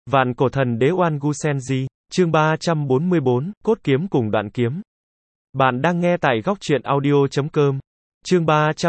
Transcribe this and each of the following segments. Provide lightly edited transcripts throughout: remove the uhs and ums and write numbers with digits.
Vạn cổ thần đế Oan Gu Senji, chương 344, cốt kiếm cùng đoạn kiếm. Bạn đang nghe tại góc truyện audio.com. Chương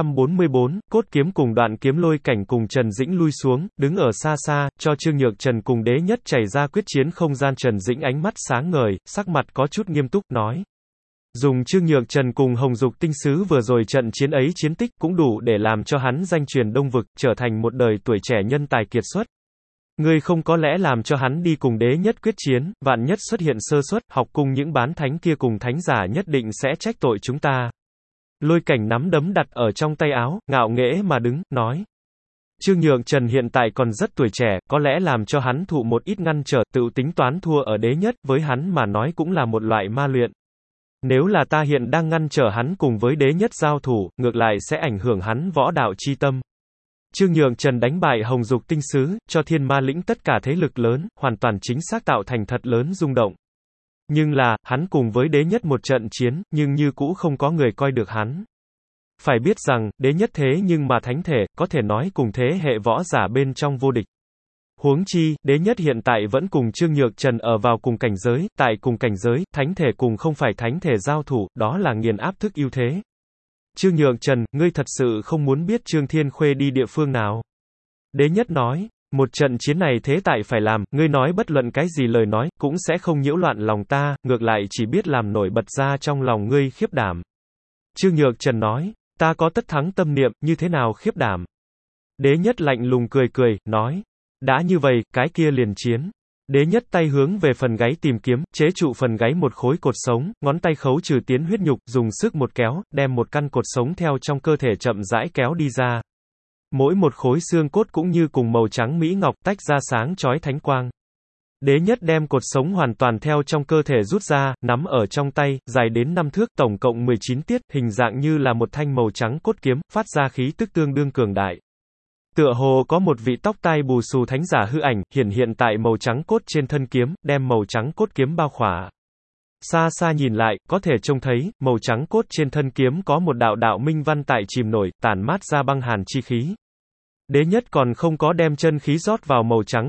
344, cốt kiếm cùng đoạn kiếm. Lôi Cảnh cùng Trần Dĩnh lui xuống, đứng ở xa xa, cho Trương Nhược Trần cùng Đế Nhất chảy ra quyết chiến không gian. Trần Dĩnh ánh mắt sáng ngời, sắc mặt có chút nghiêm túc, nói. Dùng Trương Nhược Trần cùng Hồng Dục Tinh Sứ vừa rồi trận chiến ấy chiến tích cũng đủ để làm cho hắn danh truyền Đông Vực, trở thành một đời tuổi trẻ nhân tài kiệt xuất. Ngươi không có lẽ làm cho hắn đi cùng Đế Nhất quyết chiến, vạn nhất xuất hiện sơ suất, học cùng những bán thánh kia cùng thánh giả nhất định sẽ trách tội chúng ta. Lôi Cảnh nắm đấm đặt ở trong tay áo, ngạo nghễ mà đứng, nói. Trương Nhược Trần hiện tại còn rất tuổi trẻ, có lẽ làm cho hắn thụ một ít ngăn trở, tự tính toán thua ở Đế Nhất, với hắn mà nói cũng là một loại ma luyện. Nếu là ta hiện đang ngăn trở hắn cùng với Đế Nhất giao thủ, ngược lại sẽ ảnh hưởng hắn võ đạo chi tâm. Trương Nhược Trần đánh bại Hồng Dục Tinh Sứ, cho Thiên Ma lĩnh tất cả thế lực lớn, hoàn toàn chính xác tạo thành thật lớn rung động. Nhưng là, hắn cùng với Đế Nhất một trận chiến, nhưng như cũ không có người coi được hắn. Phải biết rằng, Đế Nhất thế nhưng mà thánh thể, có thể nói cùng thế hệ võ giả bên trong vô địch. Huống chi, Đế Nhất hiện tại vẫn cùng Trương Nhược Trần ở vào cùng cảnh giới, tại cùng cảnh giới, thánh thể cùng không phải thánh thể giao thủ, đó là nghiền áp thức ưu thế. Trương Nhược Trần, ngươi thật sự không muốn biết Trương Thiên Khuê đi địa phương nào? Đế Nhất nói, một trận chiến này thế tại phải làm, ngươi nói bất luận cái gì lời nói, cũng sẽ không nhiễu loạn lòng ta, ngược lại chỉ biết làm nổi bật ra trong lòng ngươi khiếp đảm. Trương Nhược Trần nói, ta có tất thắng tâm niệm, như thế nào khiếp đảm? Đế Nhất lạnh lùng cười cười, nói, đã như vậy, cái kia liền chiến. Đế Nhất tay hướng về phần gáy tìm kiếm, chế trụ phần gáy một khối cột sống, ngón tay khấu trừ tiến huyết nhục, dùng sức một kéo, đem một căn cột sống theo trong cơ thể chậm rãi kéo đi ra. Mỗi một khối xương cốt cũng như cùng màu trắng mỹ ngọc, tách ra sáng chói thánh quang. Đế Nhất đem cột sống hoàn toàn theo trong cơ thể rút ra, nắm ở trong tay, dài đến 5 thước, tổng cộng 19 tiết, hình dạng như là một thanh màu trắng cốt kiếm, phát ra khí tức tương đương cường đại. Tựa hồ có một vị tóc tai bù xù thánh giả hư ảnh, hiện tại màu trắng cốt trên thân kiếm, đem màu trắng cốt kiếm bao khỏa. Xa xa nhìn lại, có thể trông thấy, màu trắng cốt trên thân kiếm có một đạo đạo minh văn tại chìm nổi, tản mát ra băng hàn chi khí. Đế Nhất còn không có đem chân khí rót vào màu trắng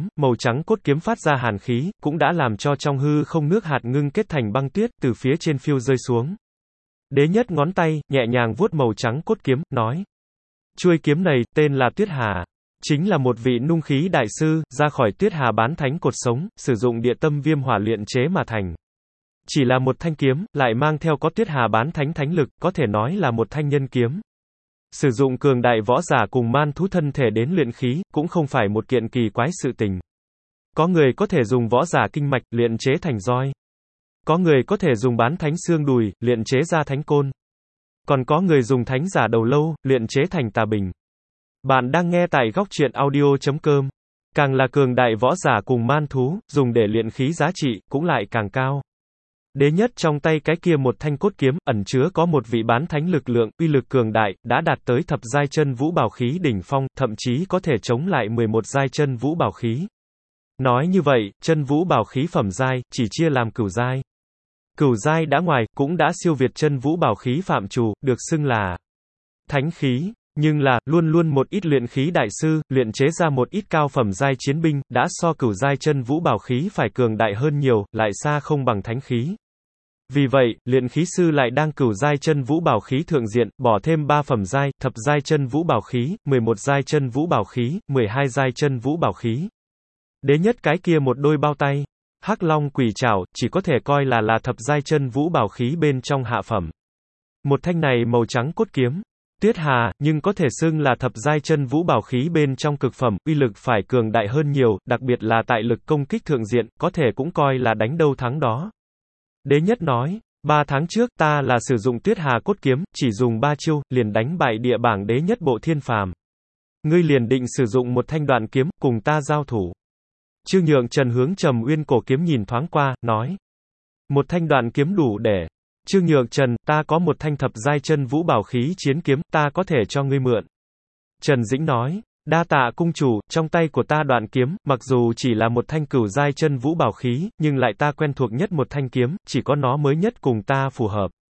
cốt kiếm phát ra hàn khí, cũng đã làm cho trong hư không nước hạt ngưng kết thành băng tuyết, từ phía trên phiêu rơi xuống. Đế Nhất ngón tay, nhẹ nhàng vuốt màu trắng cốt kiếm, nói. Chuôi kiếm này, tên là Tuyết Hà. Chính là một vị nung khí đại sư, ra khỏi Tuyết Hà bán thánh cột sống, sử dụng địa tâm viêm hỏa luyện chế mà thành. Chỉ là một thanh kiếm, lại mang theo có Tuyết Hà bán thánh thánh lực, có thể nói là một thanh nhân kiếm. Sử dụng cường đại võ giả cùng man thú thân thể đến luyện khí, cũng không phải một kiện kỳ quái sự tình. Có người có thể dùng võ giả kinh mạch, luyện chế thành roi. Có người có thể dùng bán thánh xương đùi, luyện chế ra thánh côn. Còn có người dùng thánh giả đầu lâu, luyện chế thành tà bình. Bạn đang nghe tại góc truyện audio.com. Càng là cường đại võ giả cùng man thú, dùng để luyện khí giá trị, cũng lại càng cao. Đế Nhất trong tay cái kia một thanh cốt kiếm, ẩn chứa có một vị bán thánh lực lượng, uy lực cường đại, đã đạt tới thập giai chân vũ bảo khí đỉnh phong, thậm chí có thể chống lại 11 giai chân vũ bảo khí. Nói như vậy, chân vũ bảo khí phẩm giai, chỉ chia làm cửu giai. Cửu giai đã ngoài, cũng đã siêu việt chân vũ bảo khí phạm trù, được xưng là thánh khí. Nhưng là, luôn luôn một ít luyện khí đại sư, luyện chế ra một ít cao phẩm giai chiến binh, đã so cửu giai chân vũ bảo khí phải cường đại hơn nhiều, lại xa không bằng thánh khí. Vì vậy, luyện khí sư lại đang cửu giai chân vũ bảo khí thượng diện, bỏ thêm 3 phẩm giai, thập giai chân vũ bảo khí, 11 giai chân vũ bảo khí, 12 giai chân vũ bảo khí. Đế Nhất cái kia một đôi bao tay, Hắc Long Quỷ Trảo, chỉ có thể coi là thập giai chân vũ bảo khí bên trong hạ phẩm. Một thanh này màu trắng cốt kiếm, Tuyết Hà, nhưng có thể xưng là thập giai chân vũ bảo khí bên trong cực phẩm, uy lực phải cường đại hơn nhiều, đặc biệt là tại lực công kích thượng diện, có thể cũng coi là đánh đâu thắng đó. Đế Nhất nói, 3 tháng trước ta là sử dụng Tuyết Hà cốt kiếm, chỉ dùng 3 chiêu, liền đánh bại địa bảng đế nhất bộ thiên phàm. Ngươi liền định sử dụng một thanh đoạn kiếm, cùng ta giao thủ. Trương Nhược Trần hướng Trầm Uyên cổ kiếm nhìn thoáng qua, nói. Một thanh đoạn kiếm đủ để. Trương Nhược Trần, ta có một thanh thập giai chân vũ bảo khí chiến kiếm, ta có thể cho ngươi mượn. Trần Dĩnh nói, đa tạ cung chủ, trong tay của ta đoạn kiếm, mặc dù chỉ là một thanh cửu giai chân vũ bảo khí, nhưng lại ta quen thuộc nhất một thanh kiếm, chỉ có nó mới nhất cùng ta phù hợp.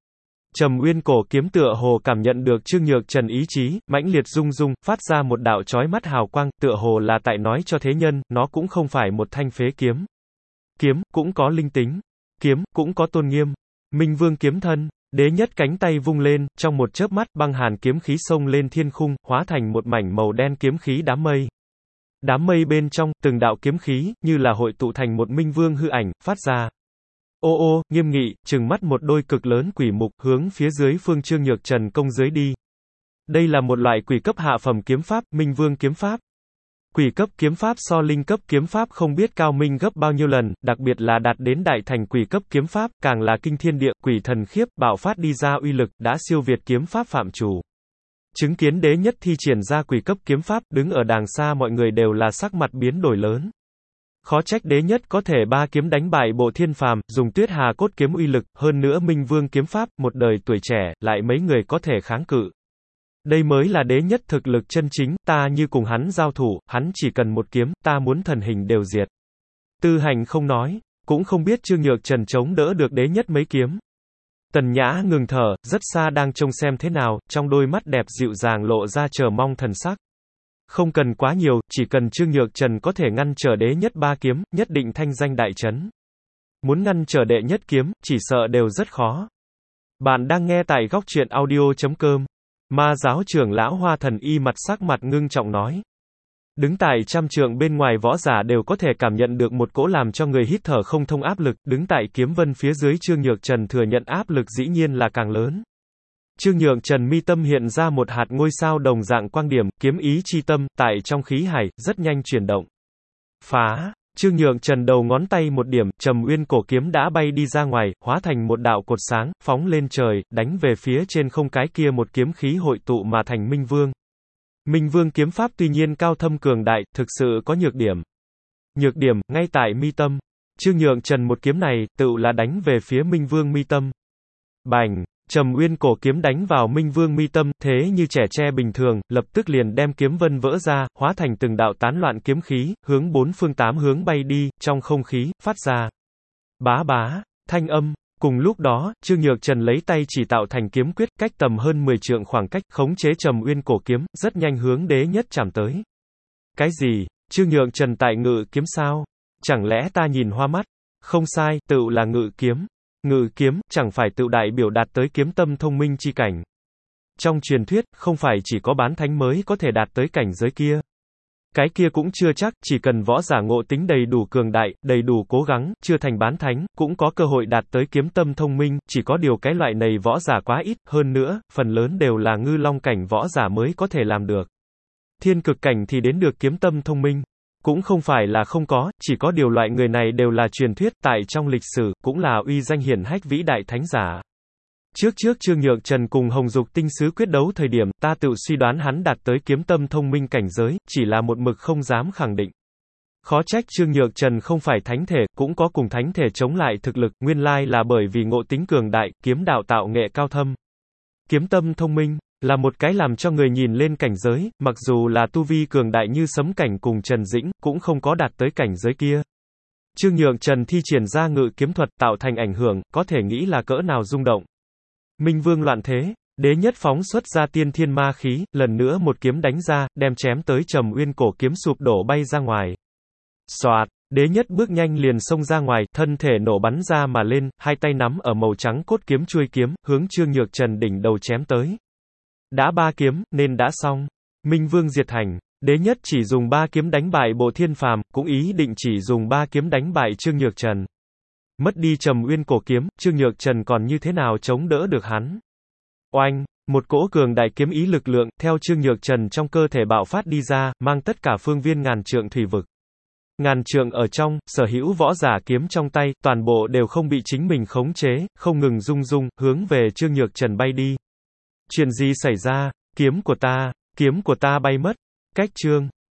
Trầm Uyên cổ kiếm tựa hồ cảm nhận được Trương Nhược Trần ý chí, mãnh liệt rung rung, phát ra một đạo chói mắt hào quang, tựa hồ là tại nói cho thế nhân, nó cũng không phải một thanh phế kiếm. Kiếm, cũng có linh tính. Kiếm, cũng có tôn nghiêm. Minh Vương kiếm thân, đế nhất cánh tay vung lên, trong một chớp mắt, băng hàn kiếm khí xông lên thiên khung, hóa thành một mảnh màu đen kiếm khí đám mây. Đám mây bên trong, từng đạo kiếm khí, như là hội tụ thành một Minh Vương hư ảnh, phát ra. Ô ô, nghiêm nghị, trừng mắt một đôi cực lớn quỷ mục, hướng phía dưới phương Trương Nhược Trần công dưới đi. Đây là một loại quỷ cấp hạ phẩm kiếm pháp, Minh Vương kiếm pháp. Quỷ cấp kiếm pháp so linh cấp kiếm pháp không biết cao minh gấp bao nhiêu lần, đặc biệt là đạt đến đại thành quỷ cấp kiếm pháp, càng là kinh thiên địa, quỷ thần khiếp, bạo phát đi ra uy lực, đã siêu việt kiếm pháp phạm chủ. Chứng kiến đế nhất thi triển ra quỷ cấp kiếm pháp, đứng ở đàng xa mọi người đều là sắc mặt biến đổi lớn. Khó trách đế nhất có thể ba kiếm đánh bại Bộ Thiên Phàm, dùng Tuyết Hà cốt kiếm uy lực, hơn nữa Minh Vương kiếm pháp, một đời tuổi trẻ, lại mấy người có thể kháng cự. Đây mới là đế nhất thực lực chân chính, ta như cùng hắn giao thủ, hắn chỉ cần một kiếm, ta muốn thần hình đều diệt. Tư Hành không nói, cũng không biết Trương Nhược Trần chống đỡ được đế nhất mấy kiếm. Tần Nhã ngừng thở, rất xa đang trông xem thế nào, trong đôi mắt đẹp dịu dàng lộ ra chờ mong thần sắc. Không cần quá nhiều, chỉ cần Trương Nhược Trần có thể ngăn trở đế nhất ba kiếm, nhất định thanh danh đại chấn. Muốn ngăn trở đệ nhất kiếm, chỉ sợ đều rất khó. Bạn đang nghe tại góc truyện audio.com. Ma giáo trưởng lão Hoa Thần Y mặt sắc mặt ngưng trọng nói. Đứng tại trăm trượng bên ngoài võ giả đều có thể cảm nhận được một cỗ làm cho người hít thở không thông áp lực, đứng tại kiếm vân phía dưới Trương Nhược Trần thừa nhận áp lực dĩ nhiên là càng lớn. Trương Nhược Trần mi tâm hiện ra một hạt ngôi sao đồng dạng quang điểm, kiếm ý chi tâm, tại trong khí hải, rất nhanh chuyển động. Phá! Trương Nhược Trần đầu ngón tay một điểm, Trầm Uyên cổ kiếm đã bay đi ra ngoài, hóa thành một đạo cột sáng, phóng lên trời, đánh về phía trên không cái kia một kiếm khí hội tụ mà thành Minh Vương. Minh Vương kiếm pháp tuy nhiên cao thâm cường đại, thực sự có nhược điểm. Nhược điểm, ngay tại mi tâm. Trương Nhược Trần một kiếm này, tựu là đánh về phía Minh Vương mi tâm. Bành! Trầm Uyên cổ kiếm đánh vào Minh Vương mi tâm, thế như trẻ tre bình thường, lập tức liền đem kiếm vân vỡ ra, hóa thành từng đạo tán loạn kiếm khí, hướng bốn phương tám hướng bay đi, trong không khí, phát ra. Bá bá, thanh âm. Cùng lúc đó, Trương Nhược Trần lấy tay chỉ tạo thành kiếm quyết, cách tầm hơn 10 trượng khoảng cách, khống chế Trầm Uyên cổ kiếm, rất nhanh hướng đế nhất chạm tới. Cái gì? Trương Nhược Trần tại ngự kiếm sao? Chẳng lẽ ta nhìn hoa mắt? Không sai, tựu là ngự kiếm. Ngự kiếm, chẳng phải tự đại biểu đạt tới kiếm tâm thông minh chi cảnh. Trong truyền thuyết, không phải chỉ có bán thánh mới có thể đạt tới cảnh giới kia. Cái kia cũng chưa chắc, chỉ cần võ giả ngộ tính đầy đủ cường đại, đầy đủ cố gắng, chưa thành bán thánh, cũng có cơ hội đạt tới kiếm tâm thông minh, chỉ có điều cái loại này võ giả quá ít, hơn nữa, phần lớn đều là ngư long cảnh võ giả mới có thể làm được. Thiên cực cảnh thì đến được kiếm tâm thông minh. Cũng không phải là không có, chỉ có điều loại người này đều là truyền thuyết, tại trong lịch sử, cũng là uy danh hiển hách vĩ đại thánh giả. Trước Trương Nhược Trần cùng Hồng Dục tinh sứ quyết đấu thời điểm, ta tự suy đoán hắn đạt tới kiếm tâm thông minh cảnh giới, chỉ là một mực không dám khẳng định. Khó trách Trương Nhược Trần không phải thánh thể, cũng có cùng thánh thể chống lại thực lực, nguyên lai là bởi vì ngộ tính cường đại, kiếm đạo tạo nghệ cao thâm. Kiếm tâm thông minh là một cái làm cho người nhìn lên cảnh giới, mặc dù là tu vi cường đại như Sấm Cảnh cùng Trần Dĩnh, cũng không có đạt tới cảnh giới kia. Trương Nhược Trần thi triển ra ngự kiếm thuật tạo thành ảnh hưởng, có thể nghĩ là cỡ nào rung động. Minh Vương loạn thế, đế nhất phóng xuất ra tiên thiên ma khí, lần nữa một kiếm đánh ra, đem chém tới Trầm Uyên cổ kiếm sụp đổ bay ra ngoài. Soạt, đế nhất bước nhanh liền xông ra ngoài, thân thể nổ bắn ra mà lên, hai tay nắm ở màu trắng cốt kiếm chuôi kiếm, hướng Trương Nhược Trần đỉnh đầu chém tới. Đã ba kiếm, nên đã xong. Minh Vương diệt hành, đế nhất chỉ dùng ba kiếm đánh bại Bộ Thiên Phàm, cũng ý định chỉ dùng ba kiếm đánh bại Trương Nhược Trần. Mất đi Trầm Uyên cổ kiếm, Trương Nhược Trần còn như thế nào chống đỡ được hắn? Oanh, một cỗ cường đại kiếm ý lực lượng, theo Trương Nhược Trần trong cơ thể bạo phát đi ra, mang tất cả phương viên ngàn trượng thủy vực. Ngàn trượng ở trong, sở hữu võ giả kiếm trong tay, toàn bộ đều không bị chính mình khống chế, không ngừng rung rung, hướng về Trương Nhược Trần bay đi. Chuyện gì xảy ra? Kiếm của ta bay mất. Cách Trương